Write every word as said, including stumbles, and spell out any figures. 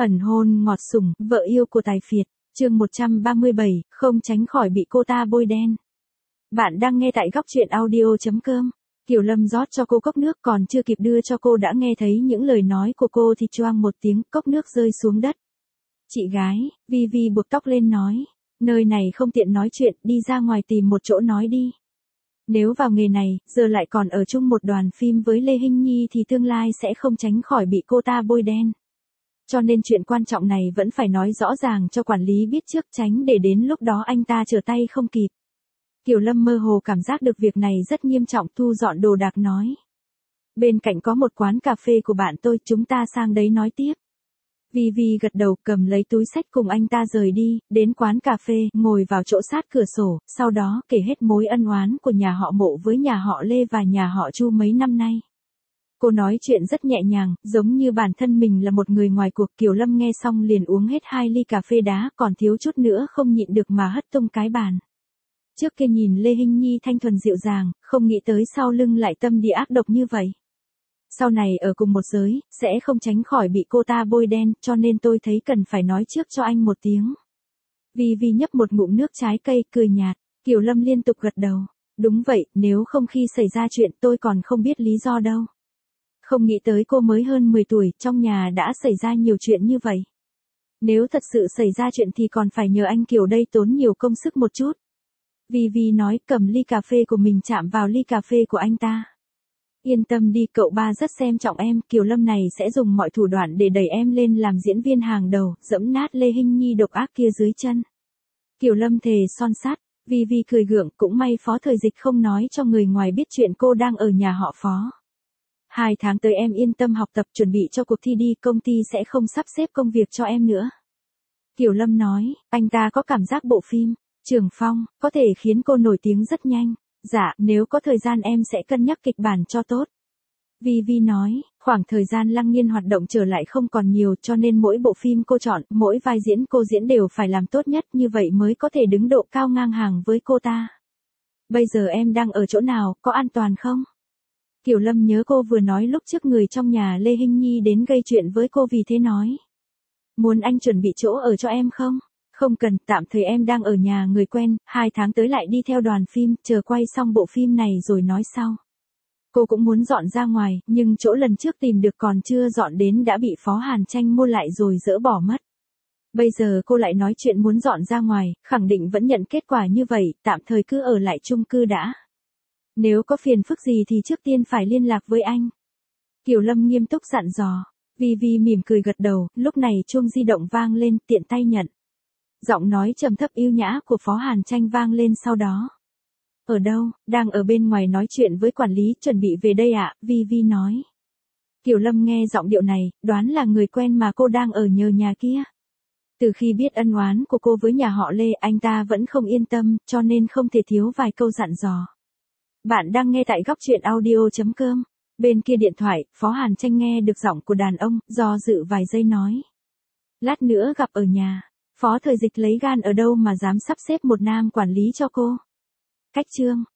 Ẩn hôn ngọt sủng, vợ yêu của tài phiệt, chương một trăm ba mươi bảy, không tránh khỏi bị cô ta bôi đen. Bạn đang nghe tại góc truyện audio chấm com. Kiều Lâm rót cho cô cốc nước, còn chưa kịp đưa cho cô đã nghe thấy những lời nói của cô thì choang một tiếng, cốc nước rơi xuống đất. Chị gái, Vi Vi buộc tóc lên nói, nơi này không tiện nói chuyện, đi ra ngoài tìm một chỗ nói đi. Nếu vào nghề này, giờ lại còn ở chung một đoàn phim với Lê Hinh Nhi thì tương lai sẽ không tránh khỏi bị cô ta bôi đen. Cho nên chuyện quan trọng này vẫn phải nói rõ ràng cho quản lý biết trước, tránh để đến lúc đó anh ta trở tay không kịp. Kiều Lâm mơ hồ cảm giác được việc này rất nghiêm trọng, thu dọn đồ đạc nói. Bên cạnh có một quán cà phê của bạn tôi, chúng ta sang đấy nói tiếp. Vi Vi gật đầu, cầm lấy túi xách cùng anh ta rời đi, đến quán cà phê, ngồi vào chỗ sát cửa sổ, sau đó kể hết mối ân oán của nhà họ Mộ với nhà họ Lê và nhà họ Chu mấy năm nay. Cô nói chuyện rất nhẹ nhàng, giống như bản thân mình là một người ngoài cuộc. Kiều Lâm nghe xong liền uống hết hai ly cà phê đá, còn thiếu chút nữa không nhịn được mà hất tung cái bàn. Trước kia nhìn Lê Hinh Nhi thanh thuần dịu dàng, không nghĩ tới sau lưng lại tâm địa ác độc như vậy. Sau này ở cùng một giới, sẽ không tránh khỏi bị cô ta bôi đen, cho nên tôi thấy cần phải nói trước cho anh một tiếng. Vi Vi nhấp một ngụm nước trái cây, cười nhạt. Kiều Lâm liên tục gật đầu. Đúng vậy, nếu không khi xảy ra chuyện tôi còn không biết lý do đâu. Không nghĩ tới cô mới hơn mười tuổi, trong nhà đã xảy ra nhiều chuyện như vậy. Nếu thật sự xảy ra chuyện thì còn phải nhờ anh Kiều đây tốn nhiều công sức một chút. Vi Vi nói, cầm ly cà phê của mình chạm vào ly cà phê của anh ta. Yên tâm đi, cậu ba rất xem trọng em, Kiều Lâm này sẽ dùng mọi thủ đoạn để đẩy em lên làm diễn viên hàng đầu, dẫm nát Lê Hinh Nhi độc ác kia dưới chân. Kiều Lâm thề son sắt. Vi Vi cười gượng, cũng may Phó Thời Dịch không nói cho người ngoài biết chuyện cô đang ở nhà họ Phó. Hai tháng tới em yên tâm học tập, chuẩn bị cho cuộc thi đi, công ty sẽ không sắp xếp công việc cho em nữa. Kiều Lâm nói, anh ta có cảm giác bộ phim Trường Phong có thể khiến cô nổi tiếng rất nhanh. Dạ, nếu có thời gian em sẽ cân nhắc kịch bản cho tốt. Vi Vi nói, khoảng thời gian Lăng Nhiên hoạt động trở lại không còn nhiều, cho nên mỗi bộ phim cô chọn, mỗi vai diễn cô diễn đều phải làm tốt nhất, như vậy mới có thể đứng độ cao ngang hàng với cô ta. Bây giờ em đang ở chỗ nào, có an toàn không? Kiều Lâm nhớ cô vừa nói lúc trước người trong nhà Lê Hinh Nhi đến gây chuyện với cô, vì thế nói. Muốn anh chuẩn bị chỗ ở cho em không? Không cần, tạm thời em đang ở nhà người quen, hai tháng tới lại đi theo đoàn phim, chờ quay xong bộ phim này rồi nói sau. Cô cũng muốn dọn ra ngoài, nhưng chỗ lần trước tìm được còn chưa dọn đến đã bị Phó Hàn Tranh mua lại rồi dỡ bỏ mất. Bây giờ cô lại nói chuyện muốn dọn ra ngoài, khẳng định vẫn nhận kết quả như vậy, tạm thời cứ ở lại chung cư đã. Nếu có phiền phức gì thì trước tiên phải liên lạc với anh. Kiều Lâm nghiêm túc dặn dò. Vi Vi mỉm cười gật đầu, lúc này chuông di động vang lên, tiện tay nhận. Giọng nói trầm thấp yêu nhã của Phó Hàn Tranh vang lên sau đó. Ở đâu? Đang ở bên ngoài nói chuyện với quản lý, chuẩn bị về đây ạ, Vi Vi nói. Kiều Lâm nghe giọng điệu này, đoán là người quen mà cô đang ở nhờ nhà kia. Từ khi biết ân oán của cô với nhà họ Lê, anh ta vẫn không yên tâm, cho nên không thể thiếu vài câu dặn dò. Bạn đang nghe tại góc truyện audio chấm com. Bên kia điện thoại, Phó Hàn Tranh nghe được giọng của đàn ông, do dự vài giây nói. Lát nữa gặp ở nhà. Phó Thời Dịch lấy gan ở đâu mà dám sắp xếp một nam quản lý cho cô. Cách chương.